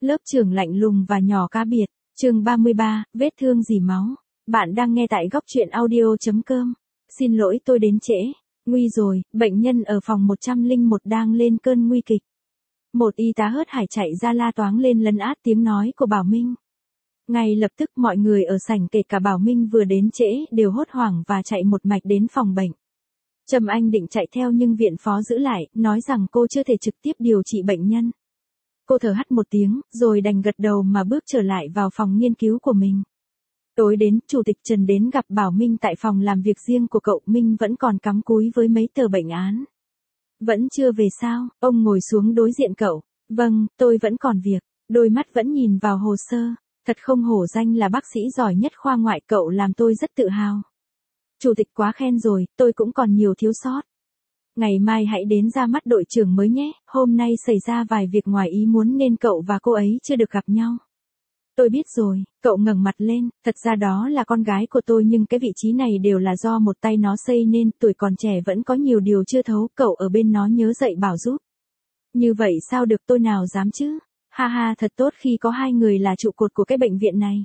Lớp trưởng lạnh lùng và nhỏ cá biệt. Chương 33, vết thương dì máu. Bạn đang nghe tại góc truyện audio.com. Xin lỗi tôi đến trễ. Nguy rồi, bệnh nhân ở phòng 101 đang lên cơn nguy kịch. Một y tá hớt hải chạy ra la toáng lên lấn át tiếng nói của Bảo Minh. Ngay lập tức mọi người ở sảnh kể cả Bảo Minh vừa đến trễ đều hốt hoảng và chạy một mạch đến phòng bệnh. Trâm Anh định chạy theo nhưng viện phó giữ lại, nói rằng cô chưa thể trực tiếp điều trị bệnh nhân. Cô thở hắt một tiếng, rồi đành gật đầu mà bước trở lại vào phòng nghiên cứu của mình. Tối đến, Chủ tịch Trần đến gặp Bảo Minh tại phòng làm việc riêng của cậu. Minh vẫn còn cắm cúi với mấy tờ bệnh án. Vẫn chưa về sao? Ông ngồi xuống đối diện cậu. Vâng, tôi vẫn còn việc. Đôi mắt vẫn nhìn vào hồ sơ. Thật không hổ danh là bác sĩ giỏi nhất khoa ngoại, cậu làm tôi rất tự hào. Chủ tịch quá khen rồi, tôi cũng còn nhiều thiếu sót. Ngày mai hãy đến ra mắt đội trưởng mới nhé, hôm nay xảy ra vài việc ngoài ý muốn nên cậu và cô ấy chưa được gặp nhau. Tôi biết rồi, cậu ngẩng mặt lên, thật ra đó là con gái của tôi nhưng cái vị trí này đều là do một tay nó xây nên, tuổi còn trẻ vẫn có nhiều điều chưa thấu, cậu ở bên nó nhớ dạy bảo giúp. Như vậy sao được, tôi nào dám chứ? Ha ha, thật tốt khi có hai người là trụ cột của cái bệnh viện này.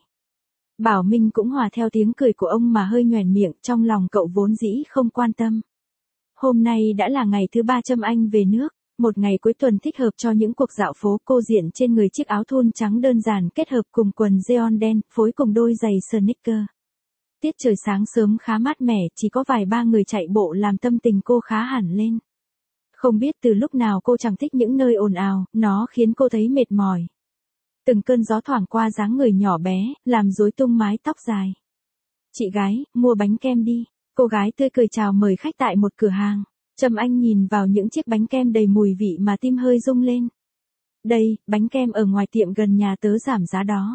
Bảo Minh cũng hòa theo tiếng cười của ông mà hơi nhoẻn miệng, trong lòng cậu vốn dĩ không quan tâm. Hôm nay đã là ngày thứ 3 Trâm Anh về nước, một ngày cuối tuần thích hợp cho những cuộc dạo phố. Cô diện trên người chiếc áo thun trắng đơn giản kết hợp cùng quần jean đen, phối cùng đôi giày sneaker. Tiết trời sáng sớm khá mát mẻ, chỉ có vài ba người chạy bộ làm tâm tình cô khá hẳn lên. Không biết từ lúc nào cô chẳng thích những nơi ồn ào, nó khiến cô thấy mệt mỏi. Từng cơn gió thoảng qua dáng người nhỏ bé, làm rối tung mái tóc dài. Chị gái, mua bánh kem đi. Cô gái tươi cười chào mời khách tại một cửa hàng. Trâm Anh nhìn vào những chiếc bánh kem đầy mùi vị mà tim hơi rung lên. Đây, bánh kem ở ngoài tiệm gần nhà tớ giảm giá đó.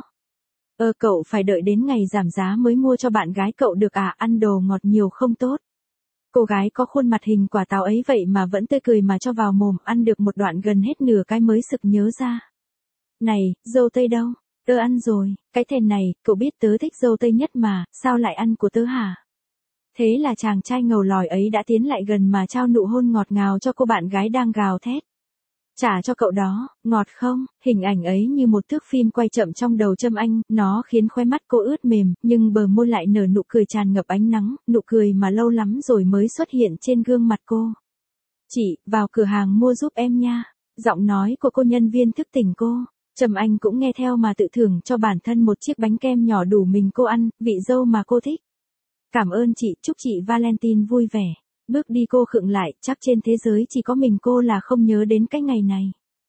Cậu phải đợi đến ngày giảm giá mới mua cho bạn gái cậu được à, ăn đồ ngọt nhiều không tốt. Cô gái có khuôn mặt hình quả táo ấy vậy mà vẫn tươi cười mà cho vào mồm, ăn được một đoạn gần hết nửa cái mới sực nhớ ra. Này, dâu tây đâu? Tớ ăn rồi, cái thèm này, cậu biết tớ thích dâu tây nhất mà, sao lại ăn của tớ hả? Thế là chàng trai ngầu lòi ấy đã tiến lại gần mà trao nụ hôn ngọt ngào cho cô bạn gái đang gào thét. Trả cho cậu đó, ngọt không? Hình ảnh ấy như một thước phim quay chậm trong đầu Trâm Anh, nó khiến khóe mắt cô ướt mềm, nhưng bờ môi lại nở nụ cười tràn ngập ánh nắng, nụ cười mà lâu lắm rồi mới xuất hiện trên gương mặt cô. Chị, vào cửa hàng mua giúp em nha. Giọng nói của cô nhân viên thức tỉnh cô. Trâm Anh cũng nghe theo mà tự thưởng cho bản thân một chiếc bánh kem nhỏ đủ mình cô ăn, vị dâu mà cô thích. Cảm ơn chị, chúc chị Valentine vui vẻ. Bước đi cô khựng lại, chắc trên thế giới chỉ có mình cô là không nhớ đến cái ngày này.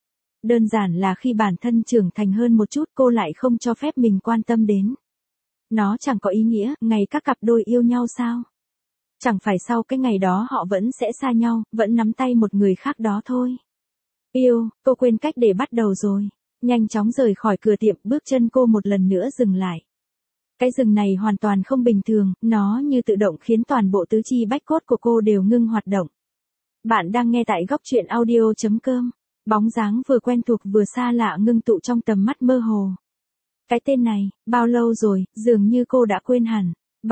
Đơn giản là khi bản thân trưởng thành hơn một chút cô lại không cho phép mình quan tâm đến. Nó chẳng có ý nghĩa, ngày các cặp đôi yêu nhau sao? Chẳng phải sau cái ngày đó họ vẫn sẽ xa nhau, vẫn nắm tay một người khác đó thôi. Yêu, cô quên cách để bắt đầu rồi. Nhanh chóng rời khỏi cửa tiệm, bước chân cô một lần nữa dừng lại. Cái dừng này hoàn toàn không bình thường, nó như tự động khiến toàn bộ tứ chi bách cốt của cô đều ngưng hoạt động. Bạn đang nghe tại góc truyện audio.com. Bóng dáng vừa quen thuộc vừa xa lạ ngưng tụ trong tầm mắt mơ hồ. Cái tên này, bao lâu rồi, dường như cô đã quên hẳn.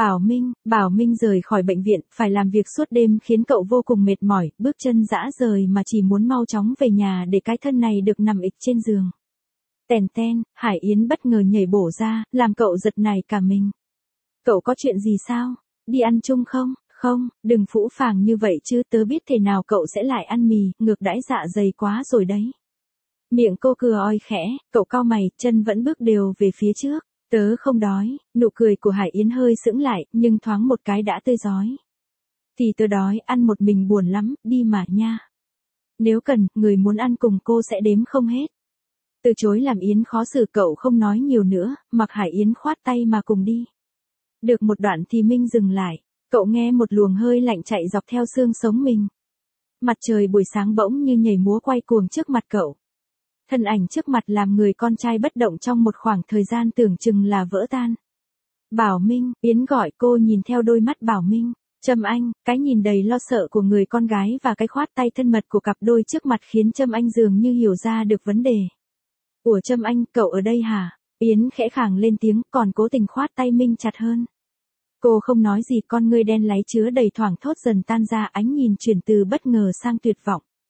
Bảo Minh rời khỏi bệnh viện, phải làm việc suốt đêm khiến cậu vô cùng mệt mỏi, bước chân rã rời mà chỉ muốn mau chóng về nhà để cái thân này được nằm ịch trên giường. Tèn ten, Hải Yến bất ngờ nhảy bổ ra, làm cậu giật nảy cả mình. Cậu có chuyện gì sao? Đi ăn chung không? Không, đừng phũ phàng như vậy chứ, tớ biết thế nào cậu sẽ lại ăn mì, ngược đãi dạ dày quá rồi đấy. Miệng cô cười oi khẽ, cậu cau mày, chân vẫn bước đều về phía trước. Tớ không đói, nụ cười của Hải Yến hơi sững lại, nhưng thoáng một cái đã tươi rói. Thì tớ đói, ăn một mình buồn lắm, đi mà nha. Nếu cần, người muốn ăn cùng cô sẽ đếm không hết. Từ chối làm Yến khó xử, cậu không nói nhiều nữa, mặc Hải Yến khoát tay mà cùng đi. Được một đoạn thì Minh dừng lại, cậu nghe một luồng hơi lạnh chạy dọc theo xương sống mình. Mặt trời buổi sáng bỗng như nhảy múa quay cuồng trước mặt cậu. Thân ảnh trước mặt làm người con trai bất động trong một khoảng thời gian tưởng chừng là vỡ tan. Bảo Minh, Yến gọi cô nhìn theo đôi mắt Bảo Minh. Trâm Anh, cái nhìn đầy lo sợ của người con gái và cái khoát tay thân mật của cặp đôi trước mặt khiến Trâm Anh dường như hiểu ra được vấn đề. Ủa Trâm Anh, cậu ở đây hả? Yến khẽ khàng lên tiếng, còn cố tình khoát tay Minh chặt hơn. Cô không nói gì, con ngươi đen láy chứa đầy thoảng thốt dần tan ra, ánh nhìn chuyển từ bất ngờ sang tuyệt vọng.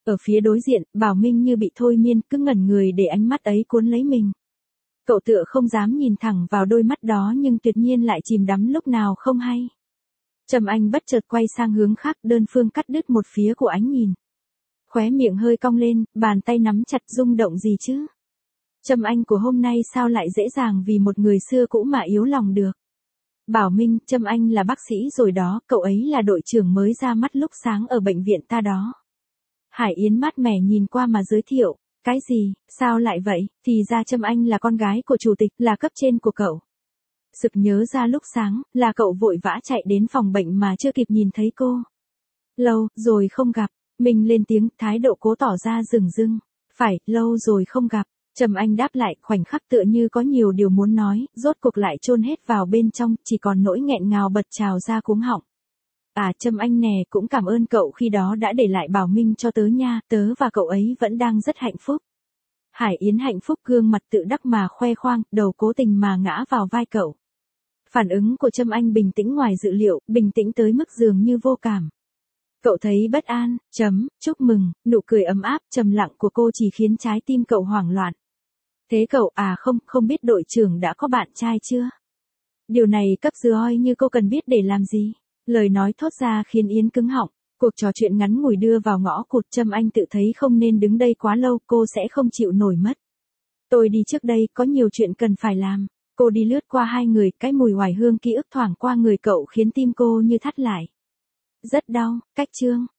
Ở phía đối diện, Bảo Minh như bị thôi miên, cứ ngẩn người để ánh mắt ấy cuốn lấy mình. Cậu tựa không dám nhìn thẳng vào đôi mắt đó nhưng tuyệt nhiên lại chìm đắm lúc nào không hay. Trầm Anh bất chợt quay sang hướng khác, đơn phương cắt đứt một phía của ánh nhìn. Khóe miệng hơi cong lên, bàn tay nắm chặt, rung động gì chứ? Trầm Anh của hôm nay sao lại dễ dàng vì một người xưa cũ mà yếu lòng được? Bảo Minh, Trầm Anh là bác sĩ rồi đó, cậu ấy là đội trưởng mới ra mắt lúc sáng ở bệnh viện ta đó. Hải Yến mát mẻ nhìn qua mà giới thiệu. Cái gì, sao lại vậy? Thì ra Trâm Anh là con gái của chủ tịch, là cấp trên của cậu. Sực nhớ ra lúc sáng, là cậu vội vã chạy đến phòng bệnh mà chưa kịp nhìn thấy cô. Lâu rồi không gặp, mình lên tiếng, thái độ cố tỏ ra rừng rưng. Phải, lâu rồi không gặp. Trầm Anh đáp lại, khoảnh khắc tựa như có nhiều điều muốn nói, rốt cuộc lại chôn hết vào bên trong, chỉ còn nỗi nghẹn ngào bật trào ra cuống họng. À, Trâm Anh nè, cũng cảm ơn cậu khi đó đã để lại Bảo Minh cho tớ nha, tớ và cậu ấy vẫn đang rất hạnh phúc. Hải Yến hạnh phúc, gương mặt tự đắc mà khoe khoang, đầu cố tình mà ngã vào vai cậu. Phản ứng của Trâm Anh bình tĩnh ngoài dự liệu, bình tĩnh tới mức dường như vô cảm. Cậu thấy bất an, chúc mừng, nụ cười ấm áp, trầm lặng của cô chỉ khiến trái tim cậu hoảng loạn. Thế cậu, à không biết đội trưởng đã có bạn trai chưa? Điều này cấp dưới như cô cần biết để làm gì? Lời nói thốt ra khiến Yến cứng họng. Cuộc trò chuyện ngắn ngủi đưa vào ngõ cụt. Trâm Anh tự thấy không nên đứng đây quá lâu, cô sẽ không chịu nổi mất. Tôi đi trước đây, có nhiều chuyện cần phải làm. Cô đi lướt qua hai người, cái mùi hoài hương ký ức thoảng qua người cậu khiến tim cô như thắt lại. Rất đau, cách chương.